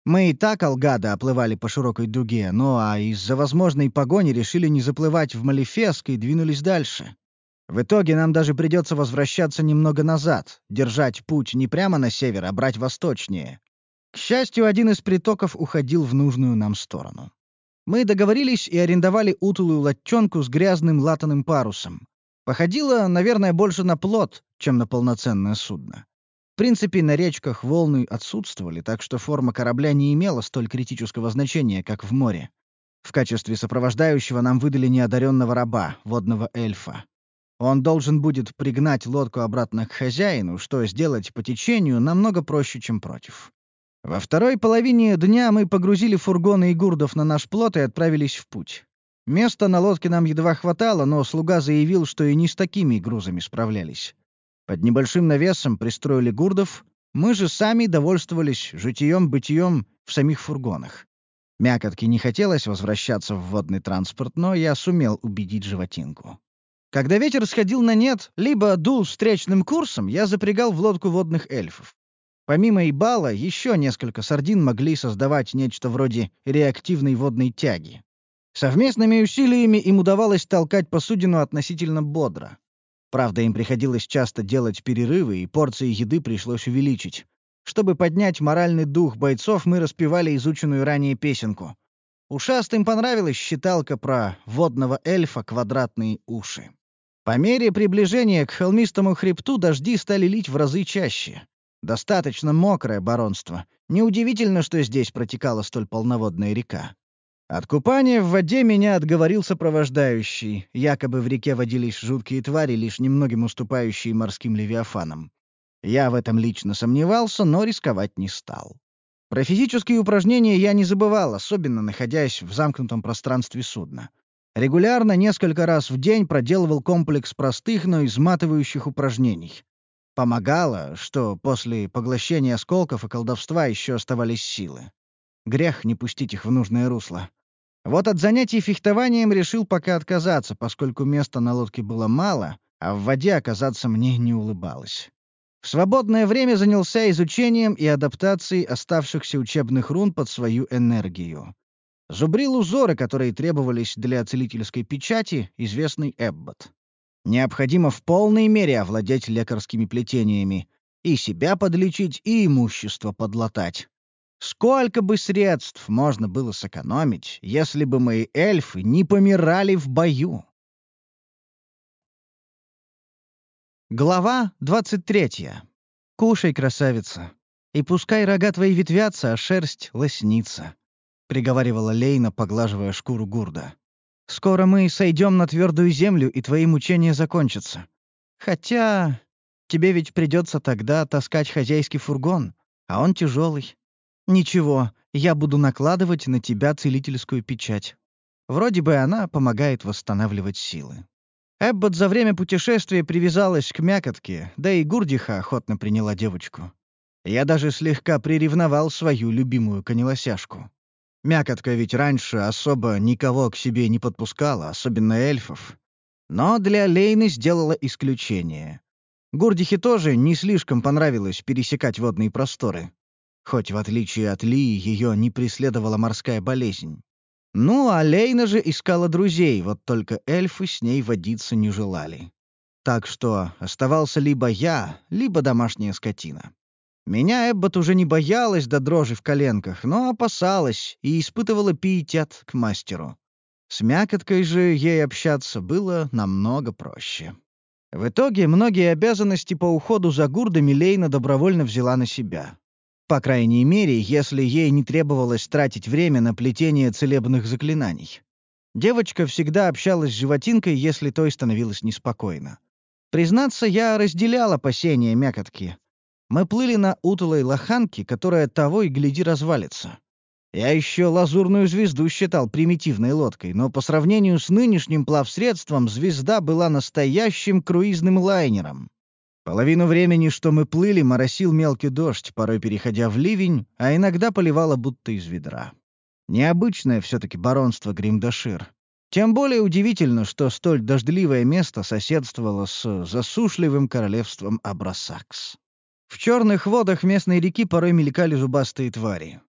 Мы и так Алгада оплывали по широкой дуге, ну а из-за возможной погони решили не заплывать в Малефеск и двинулись дальше. В итоге нам даже придется возвращаться немного назад, держать путь не прямо на север, а брать восточнее. К счастью, один из притоков уходил в нужную нам сторону. Мы договорились и арендовали утулую лодчонку с грязным латаным парусом. Походило, наверное, больше на плот, чем на полноценное судно. В принципе, на речках волны отсутствовали, так что форма корабля не имела столь критического значения, как в море. В качестве сопровождающего нам выдали неодаренного раба, водного эльфа. Он должен будет пригнать лодку обратно к хозяину, что сделать по течению намного проще, чем против. Во второй половине дня мы погрузили фургоны и гурдов на наш плот и отправились в путь. Места на лодке нам едва хватало, но слуга заявил, что и не с такими грузами справлялись. Под небольшим навесом пристроили гурдов, мы же сами довольствовались житием-бытием в самих фургонах. Мякотке не хотелось возвращаться в водный транспорт, но я сумел убедить животинку. Когда ветер сходил на нет, либо дул встречным курсом, я запрягал в лодку водных эльфов. Помимо Ибала, еще несколько сардин могли создавать нечто вроде реактивной водной тяги. Совместными усилиями им удавалось толкать посудину относительно бодро. Правда, им приходилось часто делать перерывы, и порции еды пришлось увеличить. Чтобы поднять моральный дух бойцов, мы распевали изученную ранее песенку. Ушастым понравилась считалка про водного эльфа «Квадратные уши». По мере приближения к холмистому хребту дожди стали лить в разы чаще. Достаточно мокрое баронство. Неудивительно, что здесь протекала столь полноводная река. От купания в воде меня отговорил сопровождающий. Якобы в реке водились жуткие твари, лишь немногим уступающие морским левиафанам. Я в этом лично сомневался, но рисковать не стал. Про физические упражнения я не забывал, особенно находясь в замкнутом пространстве судна. Регулярно, несколько раз в день проделывал комплекс простых, но изматывающих упражнений. Помогало, что после поглощения осколков и колдовства еще оставались силы. Грех не пустить их в нужное русло. Вот от занятий фехтованием решил пока отказаться, поскольку места на лодке было мало, а в воде оказаться мне не улыбалось. В свободное время занялся изучением и адаптацией оставшихся учебных рун под свою энергию. Зубрил узоры, которые требовались для целительской печати, известный Эббот. Необходимо в полной мере овладеть лекарскими плетениями, и себя подлечить, и имущество подлатать. Сколько бы средств можно было сэкономить, если бы мои эльфы не помирали в бою? Глава 23. «Кушай, красавица, и пускай рога твои ветвятся, а шерсть лоснится», — приговаривала Лейна, поглаживая шкуру гурда. «Скоро мы сойдем на твердую землю, и твои мучения закончатся. Хотя тебе ведь придется тогда таскать хозяйский фургон, а он тяжелый. Ничего, я буду накладывать на тебя целительскую печать. Вроде бы она помогает восстанавливать силы». Эббот за время путешествия привязалась к мякотке, да и Гурдиха охотно приняла девочку. Я даже слегка приревновал свою любимую конелосяшку. Мякотка ведь раньше особо никого к себе не подпускала, особенно эльфов. Но для Лейны сделала исключение. Гурдихе тоже не слишком понравилось пересекать водные просторы. Хоть, в отличие от Лии, ее не преследовала морская болезнь. Ну, а Лейна же искала друзей, вот только эльфы с ней водиться не желали. Так что оставался либо я, либо домашняя скотина. Меня Эббот уже не боялась до дрожи в коленках, но опасалась и испытывала пиетет к мастеру. С мякоткой же ей общаться было намного проще. В итоге многие обязанности по уходу за гурдами Лейна добровольно взяла на себя. По крайней мере, если ей не требовалось тратить время на плетение целебных заклинаний. Девочка всегда общалась с животинкой, если той становилось неспокойно. Признаться, я разделял опасения мякотки. Мы плыли на утулой лоханке, которая того и гляди развалится. Я еще лазурную звезду считал примитивной лодкой, но по сравнению с нынешним плавсредством звезда была настоящим круизным лайнером. Половину времени, что мы плыли, моросил мелкий дождь, порой переходя в ливень, а иногда поливало будто из ведра. Необычное все-таки баронство Гримдашир. Тем более удивительно, что столь дождливое место соседствовало с засушливым королевством Абрасакс. В черных водах местной реки порой мелькали зубастые твари.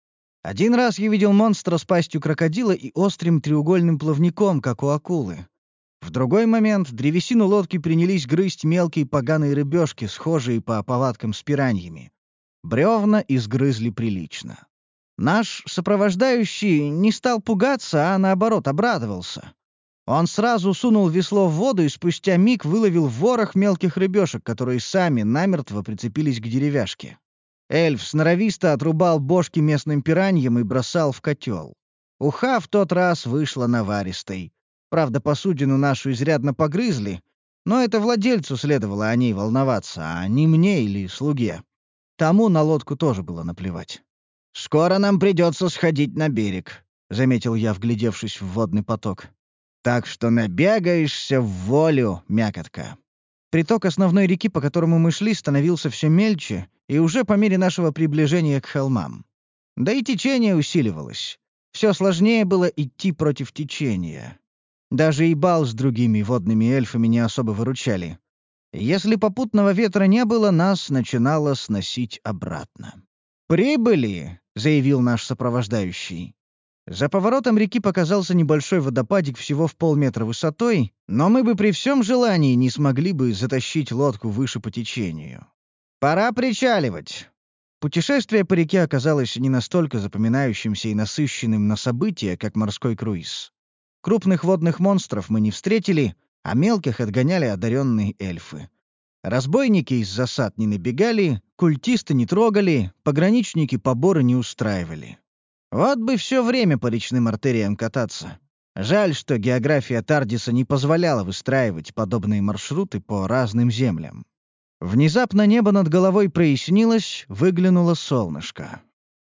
Один раз я видел монстра с пастью крокодила и острым треугольным плавником, как у акулы. В другой момент древесину лодки принялись грызть мелкие поганые рыбешки, схожие по повадкам с пираньями. Бревна изгрызли прилично. Наш сопровождающий не стал пугаться, а наоборот обрадовался. Он сразу сунул весло в воду и спустя миг выловил ворох мелких рыбешек, которые сами намертво прицепились к деревяшке. Эльф сноровисто отрубал бошки местным пираньям и бросал в котел. Уха в тот раз вышла наваристой. Правда, посудину нашу изрядно погрызли, но это владельцу следовало о ней волноваться, а не мне или слуге. Тому на лодку тоже было наплевать. «Скоро нам придется сходить на берег», — заметил я, вглядевшись в водный поток. «Так что набегаешься в волю, мякотка». Приток основной реки, по которому мы шли, становился все мельче, и уже по мере нашего приближения к холмам. Да и течение усиливалось. Все сложнее было идти против течения. Даже Ибал с другими водными эльфами не особо выручали. Если попутного ветра не было, нас начинало сносить обратно. «Прибыли!» — заявил наш сопровождающий. За поворотом реки показался небольшой водопадик всего в полметра высотой, но мы бы при всем желании не смогли бы затащить лодку выше по течению. «Пора причаливать!» Путешествие по реке оказалось не настолько запоминающимся и насыщенным на события, как морской круиз. Крупных водных монстров мы не встретили, а мелких отгоняли одаренные эльфы. Разбойники из засад не набегали, культисты не трогали, пограничники поборы не устраивали. Вот бы все время по речным артериям кататься. Жаль, что география Тардиса не позволяла выстраивать подобные маршруты по разным землям. Внезапно небо над головой прояснилось, выглянуло солнышко.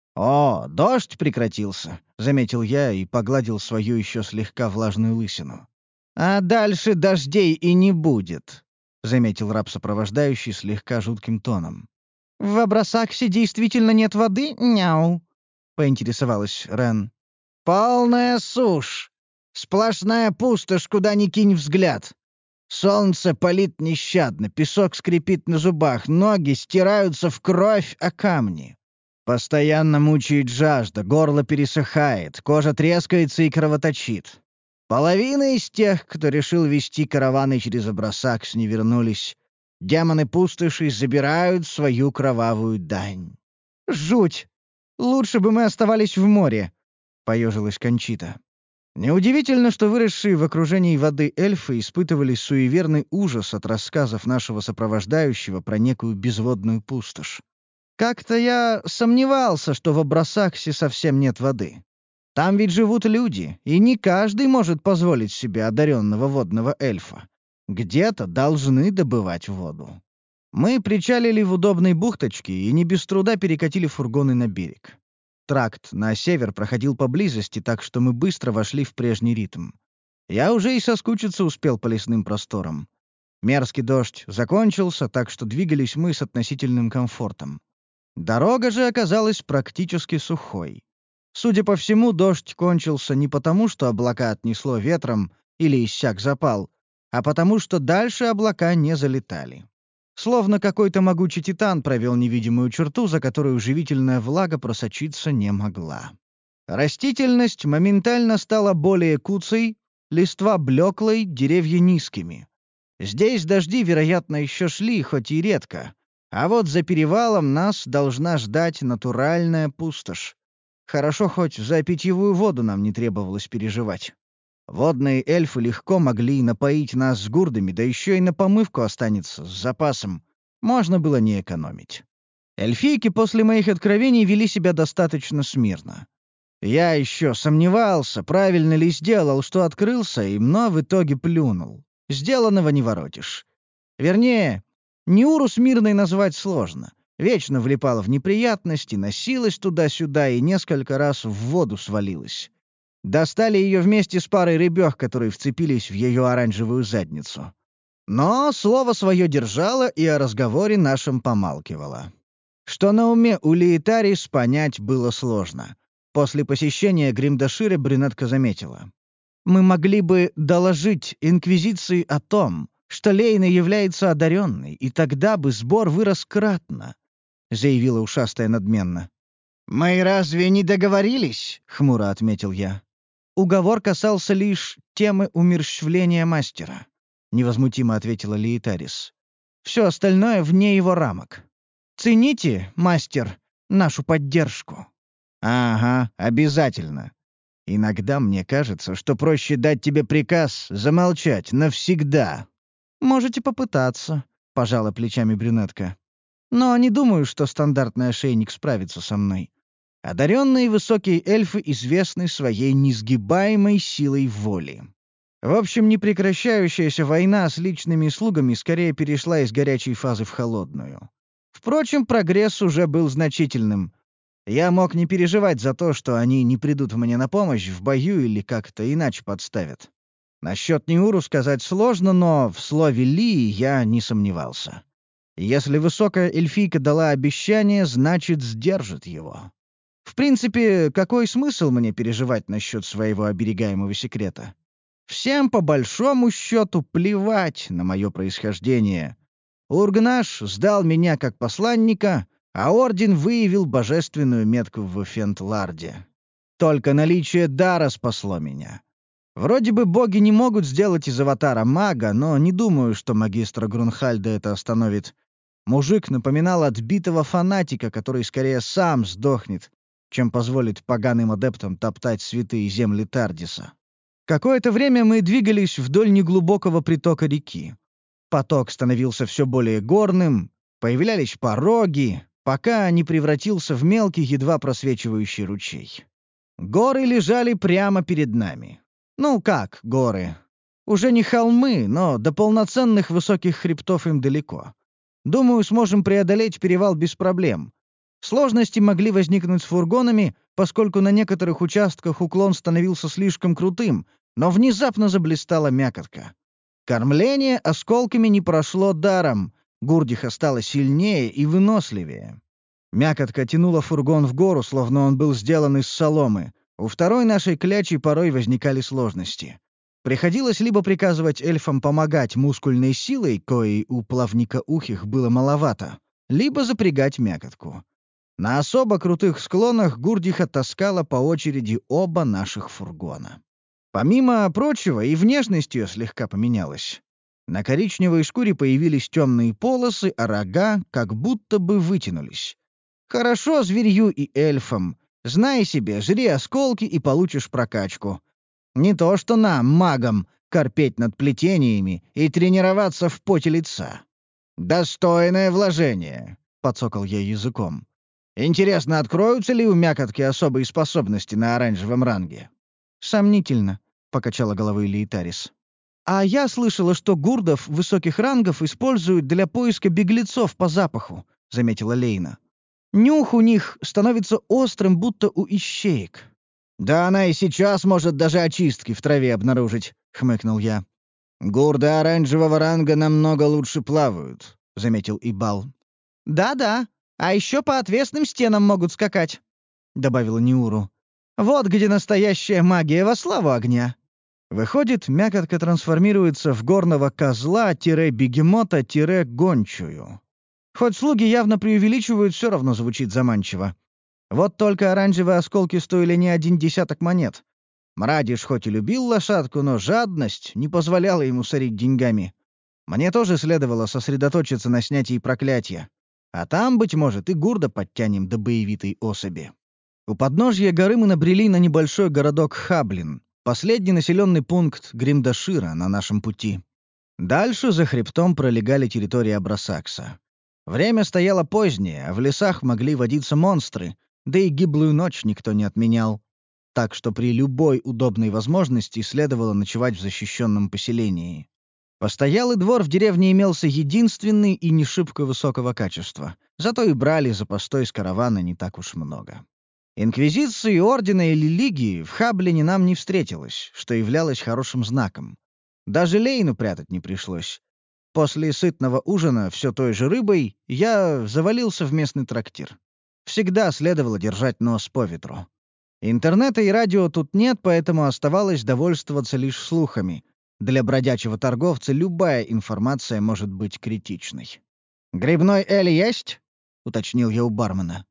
«О, дождь прекратился», — заметил я и погладил свою еще слегка влажную лысину. «А дальше дождей и не будет», — заметил раб-сопровождающий слегка жутким тоном. «В Абрасаксе действительно нет воды? Няу», — поинтересовалась Рен. «Полная сушь! Сплошная пустошь, куда ни кинь взгляд. Солнце палит нещадно, песок скрипит на зубах, ноги стираются в кровь о камни. Постоянно мучает жажда, горло пересыхает, кожа трескается и кровоточит. Половина из тех, кто решил вести караваны через Абрасакс, не вернулись. Демоны пустоши забирают свою кровавую дань». «Жуть! Лучше бы мы оставались в море», — поежилась Кончита. Неудивительно, что выросшие в окружении воды эльфы испытывали суеверный ужас от рассказов нашего сопровождающего про некую безводную пустошь. Как-то я сомневался, что в Абрасаксе совсем нет воды. Там ведь живут люди, и не каждый может позволить себе одаренного водного эльфа. Где-то должны добывать воду. Мы причалили в удобной бухточке и не без труда перекатили фургоны на берег. Тракт на север проходил поблизости, так что мы быстро вошли в прежний ритм. Я уже и соскучиться успел по лесным просторам. Мерзкий дождь закончился, так что двигались мы с относительным комфортом. Дорога же оказалась практически сухой. Судя по всему, дождь кончился не потому, что облака отнесло ветром или иссяк запал, а потому что дальше облака не залетали. Словно какой-то могучий титан провел невидимую черту, за которую живительная влага просочиться не могла. Растительность моментально стала более куцей, листва блеклой, деревья низкими. Здесь дожди, вероятно, еще шли, хоть и редко. А вот за перевалом нас должна ждать натуральная пустошь. Хорошо, хоть за питьевую воду нам не требовалось переживать. Водные эльфы легко могли напоить нас с гурдами, да еще и на помывку останется с запасом. Можно было не экономить. Эльфийки после моих откровений вели себя достаточно смирно. Я еще сомневался, правильно ли сделал, что открылся им, но в итоге плюнул. Сделанного не воротишь. Вернее, Неуру смирной назвать сложно. Вечно влипала в неприятности, носилась туда-сюда и несколько раз в воду свалилась. Достали ее вместе с парой рыбёх, которые вцепились в ее оранжевую задницу. Но слово свое держала и о разговоре нашем помалкивала. Что на уме у Лиетарис понять было сложно. После посещения Гримдашира брюнетка заметила. «Мы могли бы доложить Инквизиции о том, что Лейна является одаренной, и тогда бы сбор вырос кратно», — заявила ушастая надменно. «Мы разве не договорились?» — хмуро отметил я. «Уговор касался лишь темы умерщвления мастера», — невозмутимо ответила Лиетарис. «Все остальное вне его рамок. Цените, мастер, нашу поддержку». «Ага, обязательно. Иногда мне кажется, что проще дать тебе приказ замолчать навсегда». «Можете попытаться», — пожала плечами брюнетка. «Но не думаю, что стандартный ошейник справится со мной. Одаренные высокие эльфы известны своей несгибаемой силой воли. В общем, непрекращающаяся война с личными слугами скорее перешла из горячей фазы в холодную. Впрочем, прогресс уже был значительным. Я мог не переживать за то, что они не придут мне на помощь в бою или как-то иначе подставят. Насчет Неуру сказать сложно, но в слове Лии я не сомневался. Если высокая эльфийка дала обещание, значит, сдержит его. В принципе, какой смысл мне переживать насчет своего оберегаемого секрета? Всем по большому счету плевать на мое происхождение. Ургнаш сдал меня как посланника, а Орден выявил божественную метку в Фентларде. Только наличие дара спасло меня. Вроде бы боги не могут сделать из аватара мага, но не думаю, что магистра Грунхальда это остановит. Мужик напоминал отбитого фанатика, который скорее сам сдохнет, чем позволит поганым адептам топтать святые земли Тардиса. Какое-то время мы двигались вдоль неглубокого притока реки. Поток становился все более горным, появлялись пороги, пока не превратился в мелкий, едва просвечивающий ручей. Горы лежали прямо перед нами. Ну как горы? Уже не холмы, но до полноценных высоких хребтов им далеко. Думаю, сможем преодолеть перевал без проблем. Сложности могли возникнуть с фургонами, поскольку на некоторых участках уклон становился слишком крутым, но внезапно заблистала мякотка. Кормление осколками не прошло даром, Гурдиха стала сильнее и выносливее. Мякотка тянула фургон в гору, словно он был сделан из соломы. У второй нашей клячи порой возникали сложности. Приходилось либо приказывать эльфам помогать мускульной силой, коей у плавникоухих было маловато, либо запрягать мякотку. На особо крутых склонах Гурдиха таскала по очереди оба наших фургона. Помимо прочего, и внешность ее слегка поменялась. На коричневой шкуре появились темные полосы, а рога как будто бы вытянулись. Хорошо зверью и эльфам. Знай себе, жри осколки и получишь прокачку. Не то что нам, магам, корпеть над плетениями и тренироваться в поте лица. «Достойное вложение», — подсокал я языком. «Интересно, откроются ли у мякотки особые способности на оранжевом ранге?» «Сомнительно», — покачала головой Лиетарис. «А я слышала, что гурдов высоких рангов используют для поиска беглецов по запаху», — заметила Лейна. «Нюх у них становится острым, будто у ищеек». «Да она и сейчас может даже очистки в траве обнаружить», — хмыкнул я. «Гурды оранжевого ранга намного лучше плавают», — заметил Ибал. «Да-да, а еще по отвесным стенам могут скакать», — добавила Неуру. «Вот где настоящая магия во славу огня». Выходит, мякотка трансформируется в горного козла-бегемота-гончую. Хоть слуги явно преувеличивают, все равно звучит заманчиво. Вот только оранжевые осколки стоили не один десяток монет. Мрадиш хоть и любил лошадку, но жадность не позволяла ему сорить деньгами. Мне тоже следовало сосредоточиться на снятии проклятия. А там, быть может, и Гурда подтянем до боевитой особи. У подножья горы мы набрели на небольшой городок Хаблин, последний населенный пункт Гримдашира на нашем пути. Дальше за хребтом пролегали территории Абрасакса. Время стояло позднее, а в лесах могли водиться монстры, да и гиблую ночь никто не отменял. Так что при любой удобной возможности следовало ночевать в защищенном поселении. Постоялый двор в деревне имелся единственный и не шибко высокого качества, зато и брали за постой с каравана не так уж много. Инквизиции, ордена или лиги в Хаблине нам не встретилось, что являлось хорошим знаком. Даже Лейну прятать не пришлось. После сытного ужина все той же рыбой я завалился в местный трактир. Всегда следовало держать нос по ветру. Интернета и радио тут нет, поэтому оставалось довольствоваться лишь слухами. Для бродячего торговца любая информация может быть критичной. «Грибной эль есть?» — уточнил я у бармена.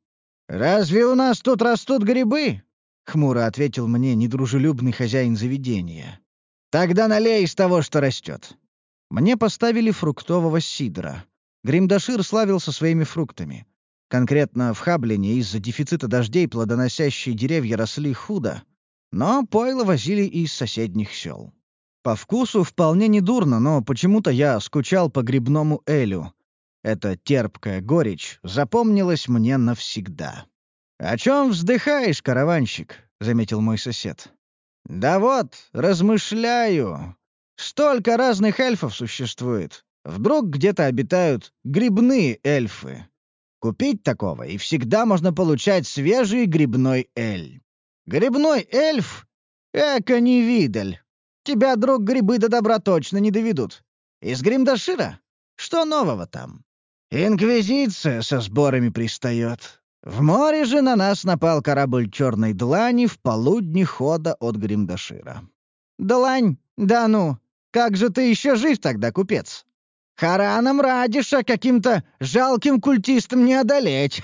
«Разве у нас тут растут грибы?» — хмуро ответил мне недружелюбный хозяин заведения. «Тогда налей из того, что растет». Мне поставили фруктового сидра. Гримдашир славился своими фруктами. Конкретно в Хаблине из-за дефицита дождей плодоносящие деревья росли худо, но пойло возили и из соседних сел. По вкусу вполне недурно, но почему-то я скучал по грибному элю. Эта терпкая горечь запомнилась мне навсегда. «О чем вздыхаешь, караванщик?» — заметил мой сосед. «Да вот, размышляю. Столько разных эльфов существует. Вдруг где-то обитают грибные эльфы. Купить такого, и всегда можно получать свежий грибной эль. Грибной эльф? Эка невидаль. Тебя, друг, грибы до добра точно не доведут. Из Гримдашира? Что нового там? Инквизиция со сборами пристает. В море же на нас напал корабль «Черной длани» в полудне хода от Гримдашира. «Длань? Да ну! Как же ты еще жив тогда, купец? Хараном Радиша каким-то жалким культистам не одолеть.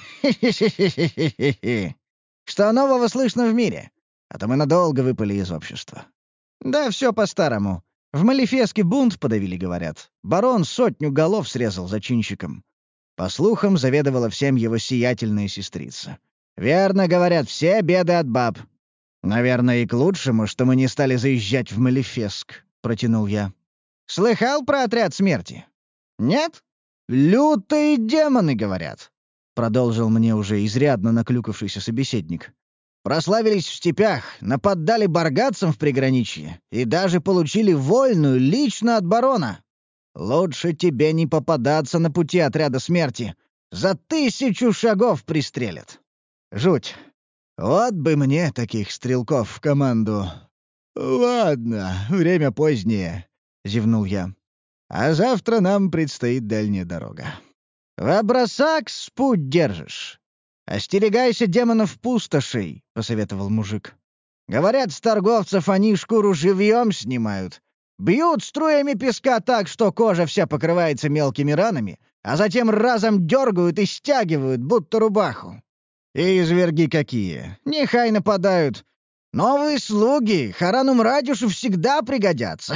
Что нового слышно в мире? А то мы надолго выпали из общества». «Да все по-старому. В Малефеске бунт подавили, говорят. Барон 100 голов срезал зачинщиком. По слухам, заведовала всем его сиятельная сестрица. Верно говорят, все беды от баб. Наверное, и к лучшему, что мы не стали заезжать в Малефеск», — протянул я. «Слыхал про отряд смерти? Нет? Лютые демоны, говорят», — продолжил мне уже изрядно наклюкавшийся собеседник. «Прославились в степях, нападали баргатцам в приграничье и даже получили вольную лично от барона. Лучше тебе не попадаться на пути отряда смерти. За 1000 шагов пристрелят. Жуть. Вот бы мне таких стрелков в команду». «Ладно, время позднее», — зевнул я. «А завтра нам предстоит дальняя дорога». «В Абрасакс путь держишь. Остерегайся демонов-пустошей», — посоветовал мужик. «Говорят, с торговцев они шкуру живьем снимают. Бьют струями песка так, что кожа вся покрывается мелкими ранами, а затем разом дергают и стягивают, будто рубаху. И изверги какие! Нехай нападают. Новые слуги Харанум Радюшу всегда пригодятся».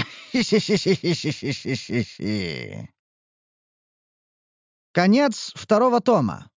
Конец 2 тома.